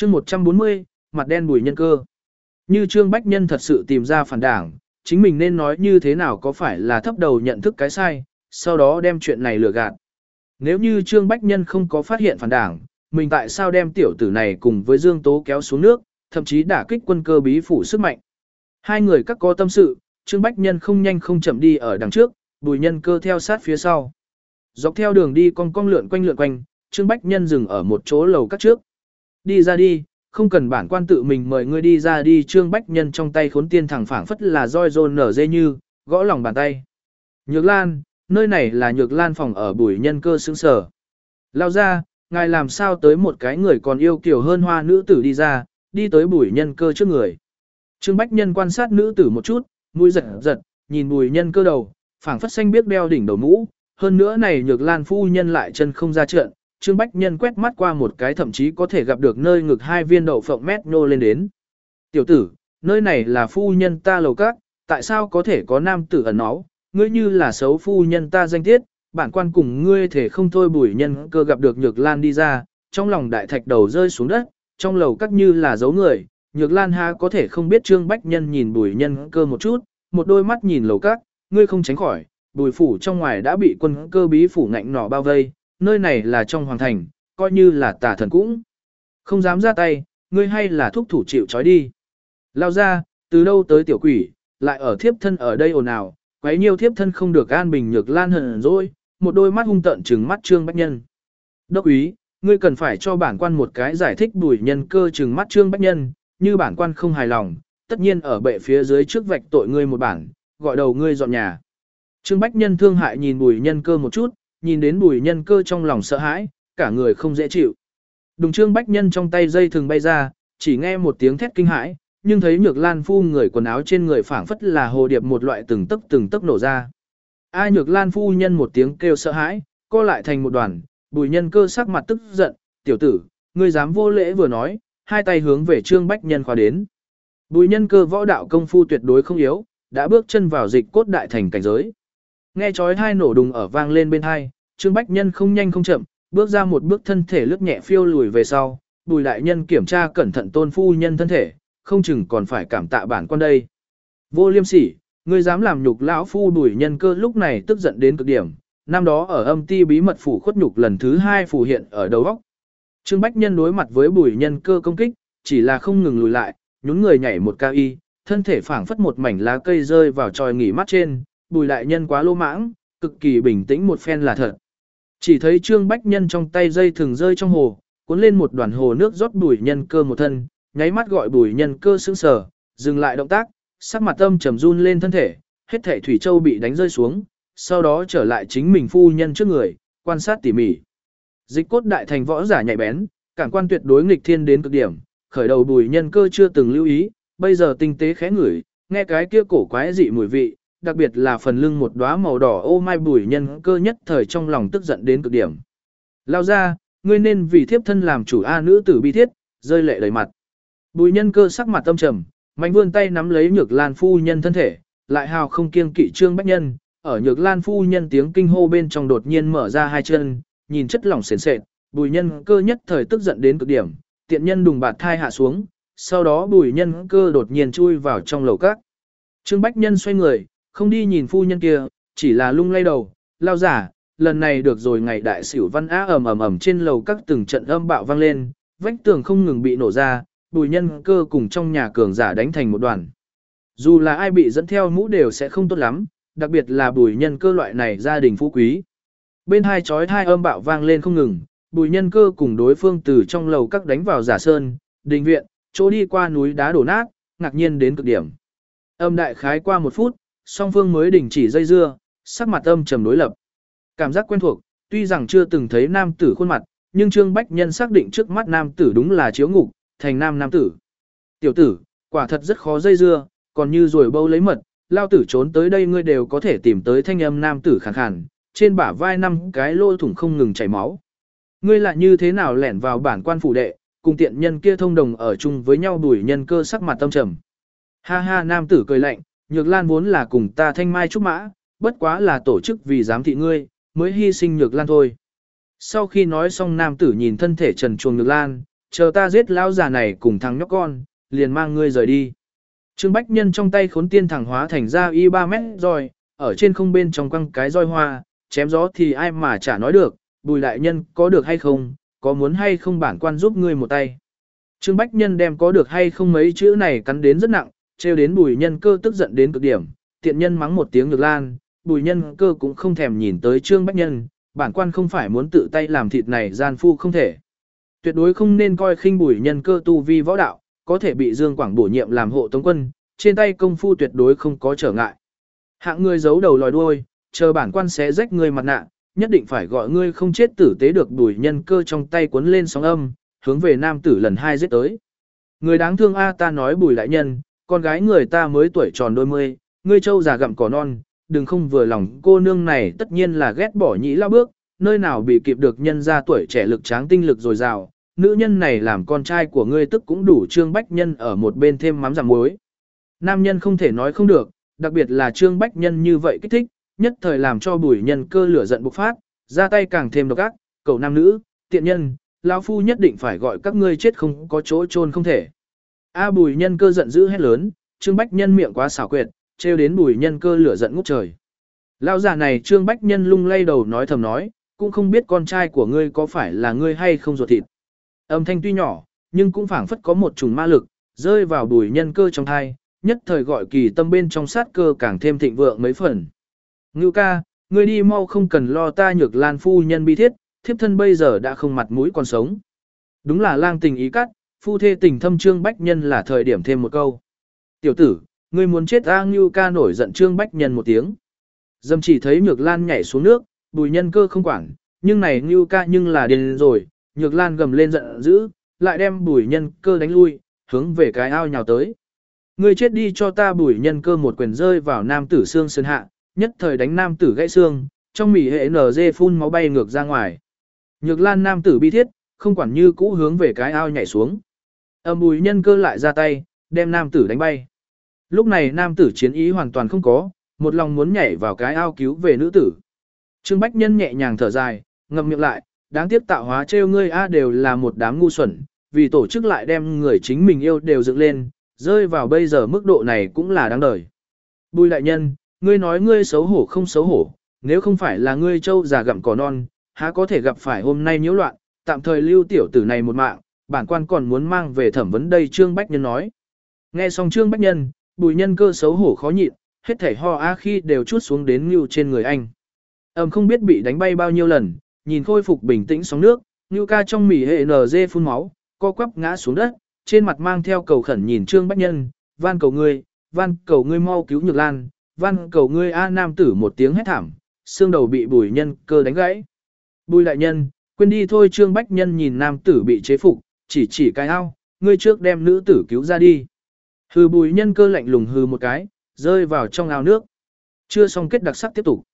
chương 140, mặt đen Bùi Nhân Cơ. Như Trương Bách Nhân thật sự tìm ra phản đảng, chính mình nên nói như thế nào có phải là thấp đầu nhận thức cái sai, sau đó đem chuyện này lừa gạt. Nếu như Trương Bách Nhân không có phát hiện phản đảng, mình tại sao đem tiểu tử này cùng với Dương Tố kéo xuống nước, thậm chí đả kích quân cơ bí phủ sức mạnh. Hai người các có tâm sự, Trương Bách Nhân không nhanh không chậm đi ở đằng trước, Bùi Nhân Cơ theo sát phía sau. Dọc theo đường đi cong cong lượn quanh, Trương Bách Nhân dừng ở một chỗ lầu các trước. Đi ra đi, không cần bản quan tự mình mời ngươi đi ra đi. Trương Bách Nhân trong tay khốn tiên thẳng phảng phất là roi rôn nở dê như, gõ lòng bàn tay. Nhược Lan, nơi này là Nhược Lan phòng ở. Bùi Nhân Cơ sững sờ. Lao ra, ngài làm sao tới một cái người còn yêu kiều hơn hoa nữ tử đi ra, đi tới Bùi Nhân Cơ trước người. Trương Bách Nhân quan sát nữ tử một chút, mũi giật giật, nhìn Bùi Nhân Cơ đầu, phảng phất xanh biếc đeo đỉnh đầu mũ, hơn nữa này Nhược Lan phu nhân lại chân không ra trận. Trương Bách Nhân quét mắt qua một cái thậm chí có thể gặp được nơi ngực hai viên đậu phộng mét nô lên đến. Tiểu tử, nơi này là phu nhân ta lầu các, tại sao có thể có nam tử ẩn náu, ngươi như là xấu phu nhân ta danh tiết, bản quan cùng ngươi thể không thôi. Bùi Nhân Cơ gặp được Nhược Lan đi ra, trong lòng đại thạch đầu rơi xuống đất, trong lầu các như là giấu người, Nhược Lan ha có thể không biết. Trương Bách Nhân nhìn Bùi Nhân Cơ một chút, một đôi mắt nhìn lầu các, ngươi không tránh khỏi, Bùi phủ trong ngoài đã bị quân cơ bí phủ ngạnh nỏ bao vây, nơi này là trong hoàng thành, coi như là tà thần cũng không dám ra tay, ngươi hay là thúc thủ chịu trói đi. Lao ra, từ đâu tới tiểu quỷ, lại ở thiếp thân ở đây ồn ào, quấy nhiêu thiếp thân không được an bình. Nhược Lan hờn rồi, một đôi mắt hung tợn trừng mắt Trương Bách Nhân. Đốc úy, ngươi cần phải cho bản quan một cái giải thích. Bùi Nhân Cơ trừng mắt Trương Bách Nhân, như bản quan không hài lòng, tất nhiên ở bệ phía dưới trước vạch tội ngươi một bản, gọi đầu ngươi dọn nhà. Trương Bách Nhân thương hại nhìn Bùi Nhân Cơ một chút, nhìn đến Bùi Nhân Cơ trong lòng sợ hãi, cả người không dễ chịu. Đùng. Trương Bách Nhân trong tay dây thừng bay ra, chỉ nghe một tiếng thét kinh hãi, nhưng thấy Nhược Lan phu người quần áo trên người phảng phất là hồ điệp một loại từng tấc nổ ra. A Nhược Lan phu nhân một tiếng kêu sợ hãi, co lại thành một đoàn. Bùi Nhân Cơ sắc mặt tức giận, tiểu tử, ngươi dám vô lễ vừa nói, hai tay hướng về Trương Bách Nhân khóa đến. Bùi Nhân Cơ võ đạo công phu tuyệt đối không yếu, đã bước chân vào dịch cốt đại thành cảnh giới. Nghe chói hai nổ đùng ở vang lên bên hai, Trương Bách Nhân không nhanh không chậm, bước ra một bước, thân thể lướt nhẹ phiêu lùi về sau. Bùi đại nhân kiểm tra cẩn thận tôn phu nhân thân thể, không chừng còn phải cảm tạ bản quan đây. Vô liêm sỉ, ngươi dám làm nhục lão phu. Bùi Nhân Cơ lúc này tức giận đến cực điểm, năm đó ở âm ti bí mật phủ khuất nhục lần thứ hai phủ hiện ở đầu óc. Trương Bách Nhân đối mặt với Bùi Nhân Cơ công kích, chỉ là không ngừng lùi lại, nhún người nhảy một cao y, thân thể phảng phất một mảnh lá cây rơi vào tròi nghỉ mắt trên. Bùi đại nhân quá lô mãng, cực kỳ bình tĩnh một phen là thật. Chỉ thấy Trương Bách Nhân trong tay dây thừng rơi trong hồ, cuốn lên một đoàn hồ nước rót Bùi Nhân Cơ một thân, nháy mắt gọi Bùi Nhân Cơ sững sờ, dừng lại động tác, sắc mặt âm trầm run lên thân thể, hết thảy thủy châu bị đánh rơi xuống, sau đó trở lại chính mình phu nhân trước người, quan sát tỉ mỉ. Dịch cốt đại thành võ giả nhạy bén, cảm quan tuyệt đối nghịch thiên đến cực điểm, khởi đầu Bùi Nhân Cơ chưa từng lưu ý, bây giờ tinh tế khẽ ngửi, nghe cái kia cổ quái dị mùi vị, đặc biệt là phần lưng một đóa màu đỏ ô mai. Bùi Nhân Cơ nhất thời trong lòng tức giận đến cực điểm. Lao ra, ngươi nên vì thiếp thân làm chủ. A nữ tử bi thiết, rơi lệ đầy mặt. Bùi Nhân Cơ sắc mặt âm trầm, mạnh vươn tay nắm lấy Nhược Lan phu nhân thân thể, lại hào không kiêng kỵ Trương Bách Nhân. Ở Nhược Lan phu nhân tiếng kinh hô bên trong đột nhiên mở ra hai chân, nhìn chất lỏng sền sệt, Bùi Nhân Cơ nhất thời tức giận đến cực điểm, tiện nhân đùng bạt thai hạ xuống, sau đó Bùi Nhân Cơ đột nhiên chui vào trong lầu các. Trương Bách Nhân xoay người, không đi nhìn phu nhân kia, chỉ là lung lay đầu, lao giả, lần này được rồi. Ngày đại xỉu văn á ầm ầm ầm trên lầu các từng trận âm bạo vang lên, vách tường không ngừng bị nổ ra, Bùi Nhân Cơ cùng trong nhà cường giả đánh thành một đoàn. Dù là ai bị dẫn theo mũ đều sẽ không tốt lắm, đặc biệt là Bùi Nhân Cơ loại này gia đình phú quý. Bên hai chói tai âm bạo vang lên không ngừng, Bùi Nhân Cơ cùng đối phương từ trong lầu các đánh vào giả sơn, đình viện, chỗ đi qua núi đá đổ nát, ngạc nhiên đến cực điểm. Âm đại khái qua một phút, song phương mới đình chỉ dây dưa, sắc mặt âm trầm đối lập. Cảm giác quen thuộc, tuy rằng chưa từng thấy nam tử khuôn mặt, nhưng Trương Bách Nhân xác định trước mắt nam tử đúng là Chiếu Ngục, thành nam tử. Tiểu tử, quả thật rất khó dây dưa, còn như rồi bâu lấy mật, lao tử trốn tới đây ngươi đều có thể tìm tới thanh âm nam tử khàn khàn, trên bả vai 5 cái lỗ thủng không ngừng chảy máu. Ngươi lại như thế nào lẻn vào bản quan phủ đệ, cùng tiện nhân kia thông đồng ở chung với nhau? Bùi Nhân Cơ sắc mặt tâm trầm. Ha ha, nam tử cười lạnh, Nhược Lan vốn là cùng ta thanh mai trúc mã, bất quá là tổ chức vì giám thị ngươi, mới hy sinh Nhược Lan thôi. Sau khi nói xong, nam tử nhìn thân thể trần truồng Nhược Lan, chờ ta giết lão già này cùng thằng nhóc con, liền mang ngươi rời đi. Trương Bách Nhân trong tay khốn tiên thẳng hóa thành ra y 3 mét roi, ở trên không bên trong quăng cái roi hoa, chém gió thì ai mà chả nói được, Bùi đại nhân có được hay không, có muốn hay không bản quan giúp ngươi một tay. Trương Bách Nhân đem có được hay không mấy chữ này cắn đến rất nặng, trêu đến Bùi Nhân Cơ tức giận đến cực điểm, tiện nhân mắng một tiếng Nhược Lan, Bùi Nhân Cơ cũng không thèm nhìn tới Trương Bách Nhân, bản quan không phải muốn tự tay làm thịt này gian phu không thể. Tuyệt đối không nên coi khinh Bùi Nhân Cơ tu vi võ đạo, có thể bị Dương Quảng bổ nhiệm làm hộ tống quân, trên tay công phu tuyệt đối không có trở ngại. Hạng người giấu đầu lòi đuôi, chờ bản quan sẽ rách ngươi mặt nạ, nhất định phải gọi ngươi không chết tử tế được. Bùi Nhân Cơ trong tay cuốn lên sóng âm, hướng về nam tử lần 2 giết tới. Người đáng thương a, ta nói Bùi đại nhân, con gái người ta mới tuổi tròn đôi mươi, ngươi trâu già gặm cỏ non, đừng không vừa lòng cô nương này, tất nhiên là ghét bỏ nhĩ lao bước, nơi nào bị kịp được nhân ra tuổi trẻ lực tráng tinh lực dồi dào, nữ nhân này làm con trai của ngươi tức cũng đủ. Trương Bách Nhân ở một bên thêm mắm giảm muối. Nam nhân không thể nói không được, đặc biệt là Trương Bách Nhân như vậy kích thích, nhất thời làm cho Bùi Nhân Cơ lửa giận bộc phát, ra tay càng thêm độc ác, cầu nam nữ, tiện nhân, lão phu nhất định phải gọi các ngươi chết không có chỗ chôn không thể. A Bùi Nhân Cơ giận dữ hét lớn, Trương Bách Nhân miệng quá xảo quyệt, trêu đến Bùi Nhân Cơ lửa giận ngút trời. Lão già này Trương Bách Nhân lung lay đầu nói thầm nói, cũng không biết con trai của ngươi có phải là ngươi hay không ruột thịt. Âm thanh tuy nhỏ, nhưng cũng phảng phất có một chủng ma lực, rơi vào Bùi Nhân Cơ trong thai, nhất thời gọi kỳ tâm bên trong sát cơ càng thêm thịnh vượng mấy phần. Ngưu ca, ngươi đi mau, không cần lo ta Nhược Lan phu nhân bi thiết, thiếp thân bây giờ đã không mặt mũi còn sống. Đúng là lang tình ý cắt, phu thê tình thâm. Trương Bách Nhân là thời điểm thêm một câu. Tiểu tử, ngươi muốn chết a. Ngưu ca nổi giận Trương Bách Nhân một tiếng. Dâm chỉ thấy Nhược Lan nhảy xuống nước, Bùi Nhân Cơ không quản, nhưng này Ngưu ca nhưng là điên rồi. Nhược Lan gầm lên giận dữ, lại đem Bùi Nhân Cơ đánh lui, hướng về cái ao nhào tới. Ngươi chết đi cho ta. Bùi Nhân Cơ một quyền rơi vào nam tử xương sườn hạ, nhất thời đánh nam tử gãy xương, trong mỉ hệ NG phun máu bay ngược ra ngoài. Nhược Lan nam tử bi thiết, không quản như cũ hướng về cái ao nhảy xuống. Bùi Nhân Cơ lại ra tay, đem nam tử đánh bay. Lúc này nam tử chiến ý hoàn toàn không có, một lòng muốn nhảy vào cái ao cứu về nữ tử. Trương Bách Nhân nhẹ nhàng thở dài, ngậm miệng lại, đáng tiếc tạo hóa trêu ngươi a, đều là một đám ngu xuẩn, vì tổ chức lại đem người chính mình yêu đều dựng lên, rơi vào bây giờ mức độ này cũng là đáng đời. Bùi đại nhân, ngươi nói ngươi xấu hổ không xấu hổ, nếu không phải là ngươi trâu già gặm cỏ non, há có thể gặp phải hôm nay nhiễu loạn, tạm thời lưu tiểu tử này một mạng, bản quan còn muốn mang về thẩm vấn đây. Trương Bách Nhân nói. Nghe xong Trương Bách Nhân, Bùi Nhân Cơ xấu hổ khó nhịn, hết thảy ho a khi đều chút xuống đến Ngưu trên người anh. Không biết bị đánh bay bao nhiêu lần, nhìn khôi phục bình tĩnh sóng nước, Ngưu ca trong mỉ hệ NG phun máu, co quắp ngã xuống đất, trên mặt mang theo cầu khẩn nhìn Trương Bách Nhân, van cầu ngươi mau cứu Nhược Lan, van cầu ngươi a. Nam tử một tiếng hét thảm, xương đầu bị Bùi Nhân Cơ đánh gãy. Bùi đại nhân, quên đi thôi. Trương Bách Nhân nhìn nam tử bị chế phục, chỉ cái ao, ngươi trước đem nữ tử cứu ra đi. Hừ. Bùi Nhân Cơ lạnh lùng hừ một cái, rơi vào trong ao nước. Chưa xong kết đặc sắc tiếp tục.